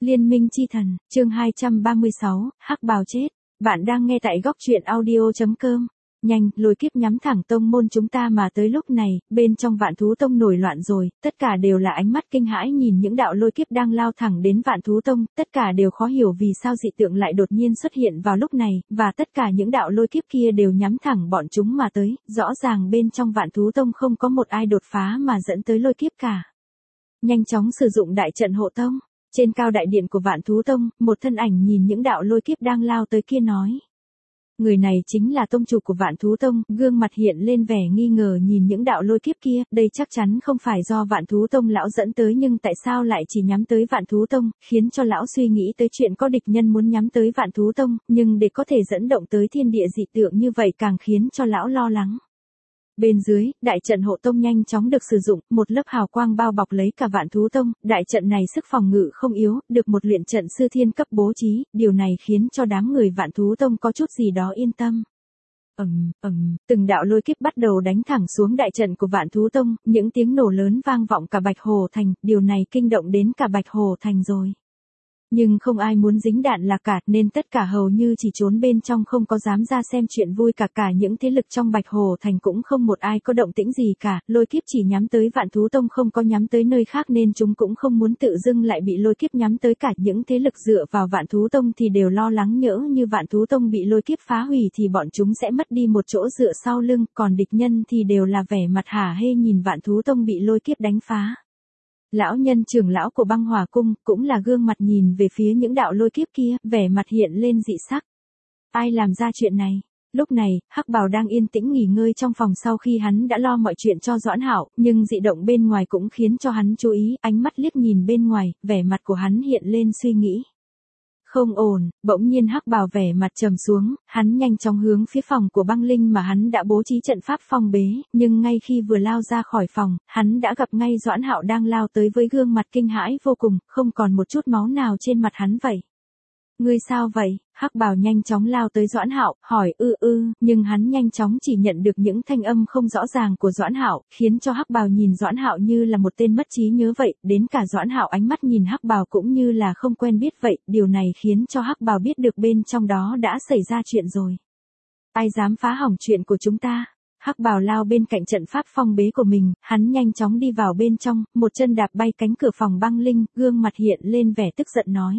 Liên minh chi thần, chương 236, Hắc bào chết. Bạn đang nghe tại góc truyện audio.com. Nhanh, lôi kiếp nhắm thẳng tông môn chúng ta mà tới lúc này, bên trong Vạn Thú Tông nổi loạn rồi, tất cả đều là ánh mắt kinh hãi nhìn những đạo lôi kiếp đang lao thẳng đến Vạn Thú Tông, tất cả đều khó hiểu vì sao dị tượng lại đột nhiên xuất hiện vào lúc này, và tất cả những đạo lôi kiếp kia đều nhắm thẳng bọn chúng mà tới, rõ ràng bên trong Vạn Thú Tông không có một ai đột phá mà dẫn tới lôi kiếp cả. Nhanh chóng sử dụng đại trận hộ tông. Trên cao đại điện của Vạn Thú Tông, một thân ảnh nhìn những đạo lôi kiếp đang lao tới kia nói. Người này chính là tông chủ của Vạn Thú Tông, gương mặt hiện lên vẻ nghi ngờ nhìn những đạo lôi kiếp kia, đây chắc chắn không phải do Vạn Thú Tông lão dẫn tới nhưng tại sao lại chỉ nhắm tới Vạn Thú Tông, khiến cho lão suy nghĩ tới chuyện có địch nhân muốn nhắm tới Vạn Thú Tông, nhưng để có thể dẫn động tới thiên địa dị tượng như vậy càng khiến cho lão lo lắng. Bên dưới, đại trận hộ tông nhanh chóng được sử dụng, một lớp hào quang bao bọc lấy cả Vạn Thú Tông, đại trận này sức phòng ngự không yếu, được một luyện trận sư thiên cấp bố trí, điều này khiến cho đám người Vạn Thú Tông có chút gì đó yên tâm. Từng đạo lôi kiếp bắt đầu đánh thẳng xuống đại trận của Vạn Thú Tông, những tiếng nổ lớn vang vọng cả Bạch Hồ Thành, điều này kinh động đến cả Bạch Hồ Thành rồi. Nhưng không ai muốn dính đạn là cả, nên tất cả hầu như chỉ trốn bên trong không có dám ra xem chuyện vui cả những thế lực trong Bạch Hồ Thành cũng không một ai có động tĩnh gì cả, lôi kiếp chỉ nhắm tới Vạn Thú Tông không có nhắm tới nơi khác nên chúng cũng không muốn tự dưng lại bị lôi kiếp nhắm tới cả những thế lực dựa vào Vạn Thú Tông thì đều lo lắng nhỡ như Vạn Thú Tông bị lôi kiếp phá hủy thì bọn chúng sẽ mất đi một chỗ dựa sau lưng, còn địch nhân thì đều là vẻ mặt hả hê nhìn Vạn Thú Tông bị lôi kiếp đánh phá. Lão nhân trưởng lão của Băng Hỏa Cung, cũng là gương mặt nhìn về phía những đạo lôi kiếp kia, vẻ mặt hiện lên dị sắc. Ai làm ra chuyện này? Lúc này, Hắc Bào đang yên tĩnh nghỉ ngơi trong phòng sau khi hắn đã lo mọi chuyện cho Doãn Hạo, nhưng dị động bên ngoài cũng khiến cho hắn chú ý, ánh mắt liếc nhìn bên ngoài, vẻ mặt của hắn hiện lên suy nghĩ. Không ổn, bỗng nhiên Hắc Bào vẻ mặt trầm xuống, hắn nhanh chóng hướng phía phòng của Băng Linh mà hắn đã bố trí trận pháp phong bế, nhưng ngay khi vừa lao ra khỏi phòng, hắn đã gặp ngay Doãn Hạo đang lao tới với gương mặt kinh hãi vô cùng, không còn một chút máu nào trên mặt hắn vậy. Ngươi sao vậy? Hắc Bào nhanh chóng lao tới Doãn Hạo, hỏi nhưng hắn nhanh chóng chỉ nhận được những thanh âm không rõ ràng của Doãn Hạo, khiến cho Hắc Bào nhìn Doãn Hạo như là một tên mất trí nhớ vậy, đến cả Doãn Hạo ánh mắt nhìn Hắc Bào cũng như là không quen biết vậy, điều này khiến cho Hắc Bào biết được bên trong đó đã xảy ra chuyện rồi. Ai dám phá hỏng chuyện của chúng ta? Hắc Bào lao bên cạnh trận pháp phong bế của mình, hắn nhanh chóng đi vào bên trong, một chân đạp bay cánh cửa phòng Băng Linh, gương mặt hiện lên vẻ tức giận nói.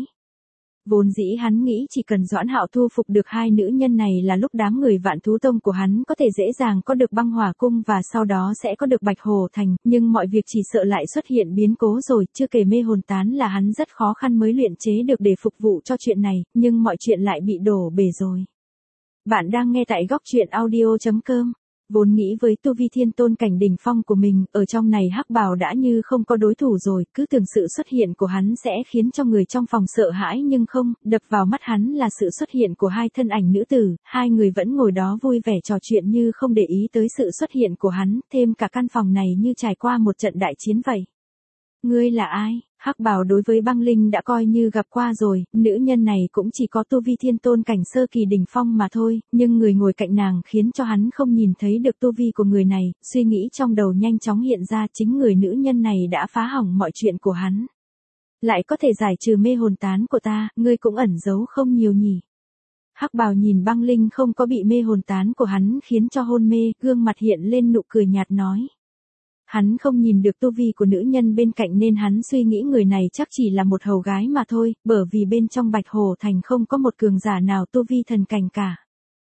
Vốn dĩ hắn nghĩ chỉ cần Doãn Hạo thu phục được hai nữ nhân này là lúc đám người Vạn Thú Tông của hắn có thể dễ dàng có được Băng Hỏa Cung và sau đó sẽ có được Bạch Hồ Thành, nhưng mọi việc chỉ sợ lại xuất hiện biến cố rồi, chưa kể mê hồn tán là hắn rất khó khăn mới luyện chế được để phục vụ cho chuyện này, nhưng mọi chuyện lại bị đổ bể rồi. Bạn đang nghe tại góc truyện audio.com. Vốn nghĩ với tu vi thiên tôn cảnh đỉnh phong của mình, ở trong này Hắc Bào đã như không có đối thủ rồi, cứ tưởng sự xuất hiện của hắn sẽ khiến cho người trong phòng sợ hãi nhưng không, đập vào mắt hắn là sự xuất hiện của hai thân ảnh nữ tử, hai người vẫn ngồi đó vui vẻ trò chuyện như không để ý tới sự xuất hiện của hắn, thêm cả căn phòng này như trải qua một trận đại chiến vậy. Ngươi là ai? Hắc Bào đối với Băng Linh đã coi như gặp qua rồi, nữ nhân này cũng chỉ có tu vi thiên tôn cảnh sơ kỳ đỉnh phong mà thôi, nhưng người ngồi cạnh nàng khiến cho hắn không nhìn thấy được tu vi của người này, suy nghĩ trong đầu nhanh chóng hiện ra chính người nữ nhân này đã phá hỏng mọi chuyện của hắn. Lại có thể giải trừ mê hồn tán của ta, ngươi cũng ẩn giấu không nhiều nhỉ. Hắc Bào nhìn Băng Linh không có bị mê hồn tán của hắn khiến cho hôn mê, gương mặt hiện lên nụ cười nhạt nói. Hắn không nhìn được tu vi của nữ nhân bên cạnh nên hắn suy nghĩ người này chắc chỉ là một hầu gái mà thôi, bởi vì bên trong Bạch Hồ Thành không có một cường giả nào tu vi thần cảnh cả.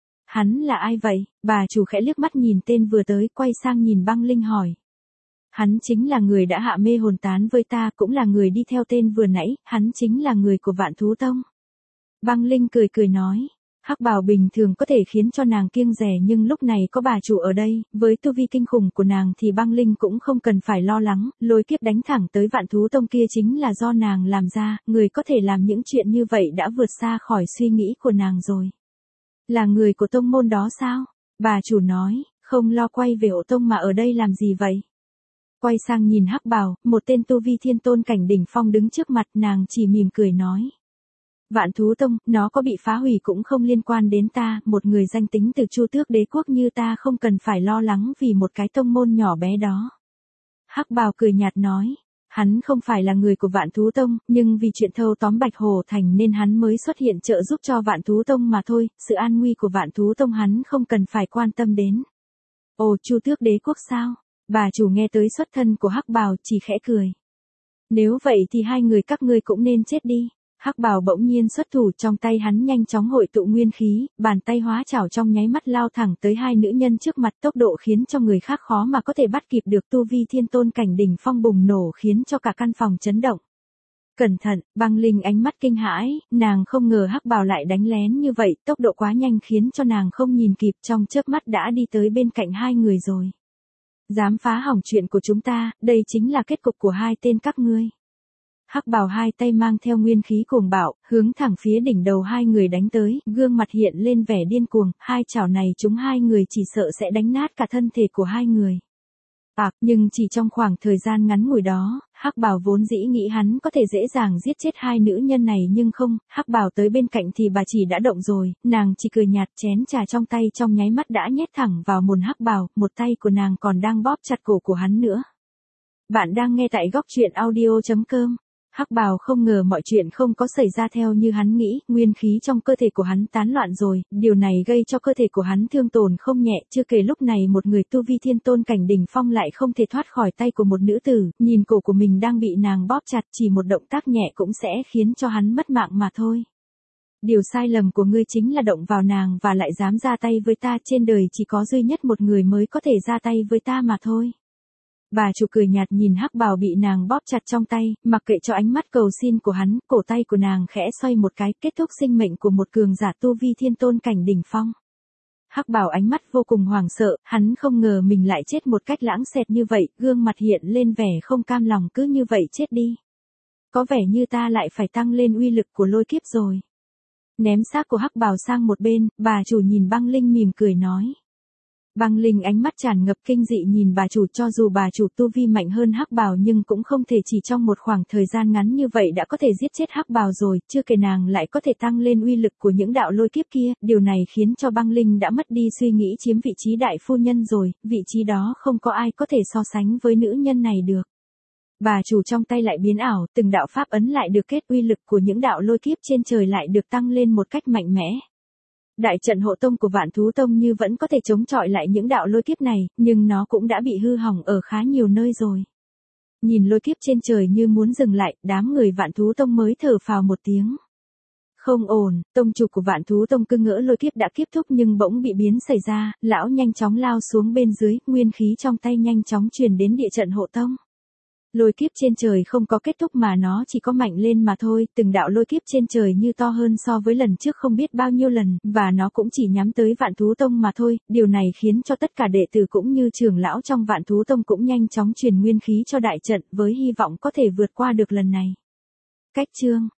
Hắn là ai vậy? Bà chủ khẽ liếc mắt nhìn tên vừa tới, quay sang nhìn Băng Linh hỏi. Hắn chính là người đã hạ mê hồn tán với ta, cũng là người đi theo tên vừa nãy, hắn chính là người của Vạn Thú Tông. Băng Linh cười nói. Hắc Bào bình thường có thể khiến cho nàng kiêng dè nhưng lúc này có bà chủ ở đây, với tu vi kinh khủng của nàng thì Băng Linh cũng không cần phải lo lắng, lôi kiếp đánh thẳng tới Vạn Thú Tông kia chính là do nàng làm ra, người có thể làm những chuyện như vậy đã vượt xa khỏi suy nghĩ của nàng rồi. Là người của tông môn đó sao? Bà chủ nói, không lo quay về hộ tông mà ở đây làm gì vậy? Quay sang nhìn Hắc Bào, một tên tu vi thiên tôn cảnh đỉnh phong đứng trước mặt nàng chỉ mỉm cười nói. Vạn Thú Tông, nó có bị phá hủy cũng không liên quan đến ta, một người danh tính từ Chu Tước Đế quốc như ta không cần phải lo lắng vì một cái tông môn nhỏ bé đó. Hắc Bào cười nhạt nói, Hắn không phải là người của Vạn Thú Tông, nhưng vì chuyện thâu tóm Bạch Hổ Thành nên hắn mới xuất hiện trợ giúp cho Vạn Thú Tông mà thôi, sự an nguy của Vạn Thú Tông hắn không cần phải quan tâm đến. Ồ, Chu Tước Đế Quốc sao? Bà chủ nghe tới xuất thân của Hắc Bào chỉ khẽ cười. Nếu vậy thì hai người các ngươi cũng nên chết đi. Hắc Bào bỗng nhiên xuất thủ, trong tay hắn nhanh chóng hội tụ nguyên khí, bàn tay hóa chảo trong nháy mắt lao thẳng tới hai nữ nhân trước mặt, tốc độ khiến cho người khác khó mà có thể bắt kịp được, tu vi thiên tôn cảnh đỉnh phong bùng nổ khiến cho cả căn phòng chấn động. Cẩn thận, Băng Linh ánh mắt kinh hãi, nàng không ngờ Hắc Bào lại đánh lén như vậy, tốc độ quá nhanh khiến cho nàng không nhìn kịp, trong chớp mắt đã đi tới bên cạnh hai người rồi. Dám phá hỏng chuyện của chúng ta, đây chính là kết cục của hai tên các ngươi. Hắc Bào hai tay mang theo nguyên khí cuồng bạo, hướng thẳng phía đỉnh đầu hai người đánh tới, gương mặt hiện lên vẻ điên cuồng, hai chảo này chúng hai người chỉ sợ sẽ đánh nát cả thân thể của hai người. Nhưng chỉ trong khoảng thời gian ngắn ngủi đó, Hắc Bào vốn dĩ nghĩ hắn có thể dễ dàng giết chết hai nữ nhân này nhưng không, Hắc Bào tới bên cạnh thì bà chỉ đã động rồi, nàng chỉ cười nhạt, chén trà trong tay trong nháy mắt đã nhét thẳng vào mồm Hắc Bào, một tay của nàng còn đang bóp chặt cổ của hắn nữa. Bạn đang nghe tại góc truyện audio.com. Hắc Bào không ngờ mọi chuyện không có xảy ra theo như hắn nghĩ, nguyên khí trong cơ thể của hắn tán loạn rồi, điều này gây cho cơ thể của hắn thương tổn không nhẹ, chưa kể lúc này một người tu vi thiên tôn cảnh đỉnh phong lại không thể thoát khỏi tay của một nữ tử, nhìn cổ của mình đang bị nàng bóp chặt, chỉ một động tác nhẹ cũng sẽ khiến cho hắn mất mạng mà thôi. Điều sai lầm của ngươi chính là động vào nàng và lại dám ra tay với ta, trên đời chỉ có duy nhất một người mới có thể ra tay với ta mà thôi. Bà chủ cười nhạt nhìn Hắc Bào bị nàng bóp chặt trong tay, mặc kệ cho ánh mắt cầu xin của hắn, cổ tay của nàng khẽ xoay một cái, kết thúc sinh mệnh của một cường giả tu vi thiên tôn cảnh đỉnh phong. Hắc Bào ánh mắt vô cùng hoảng sợ, hắn không ngờ mình lại chết một cách lãng xẹt như vậy, gương mặt hiện lên vẻ không cam lòng, cứ như vậy chết đi. Có vẻ như ta lại phải tăng lên uy lực của lôi kiếp rồi. Ném xác của Hắc Bào sang một bên, bà chủ nhìn Băng Linh mỉm cười nói. Băng Linh ánh mắt tràn ngập kinh dị nhìn bà chủ, cho dù bà chủ tu vi mạnh hơn Hắc Bào nhưng cũng không thể chỉ trong một khoảng thời gian ngắn như vậy đã có thể giết chết Hắc Bào rồi, chưa kể nàng lại có thể tăng lên uy lực của những đạo lôi kiếp kia, điều này khiến cho Băng Linh đã mất đi suy nghĩ chiếm vị trí đại phu nhân rồi, vị trí đó không có ai có thể so sánh với nữ nhân này được. Bà chủ trong tay lại biến ảo, từng đạo pháp ấn lại được kết, uy lực của những đạo lôi kiếp trên trời lại được tăng lên một cách mạnh mẽ. Đại trận hộ tông của Vạn Thú Tông như vẫn có thể chống chọi lại những đạo lôi kiếp này, nhưng nó cũng đã bị hư hỏng ở khá nhiều nơi rồi. Nhìn lôi kiếp trên trời như muốn dừng lại, đám người Vạn Thú Tông mới thở phào một tiếng. Không ổn, tông chủ của Vạn Thú Tông cứ ngỡ lôi kiếp đã kết thúc nhưng bỗng bị biến xảy ra, lão nhanh chóng lao xuống bên dưới, nguyên khí trong tay nhanh chóng truyền đến địa trận hộ tông. Lôi kiếp trên trời không có kết thúc mà nó chỉ có mạnh lên mà thôi, từng đạo lôi kiếp trên trời như to hơn so với lần trước không biết bao nhiêu lần, và nó cũng chỉ nhắm tới Vạn Thú Tông mà thôi, điều này khiến cho tất cả đệ tử cũng như trưởng lão trong Vạn Thú Tông cũng nhanh chóng truyền nguyên khí cho đại trận với hy vọng có thể vượt qua được lần này. Cách chương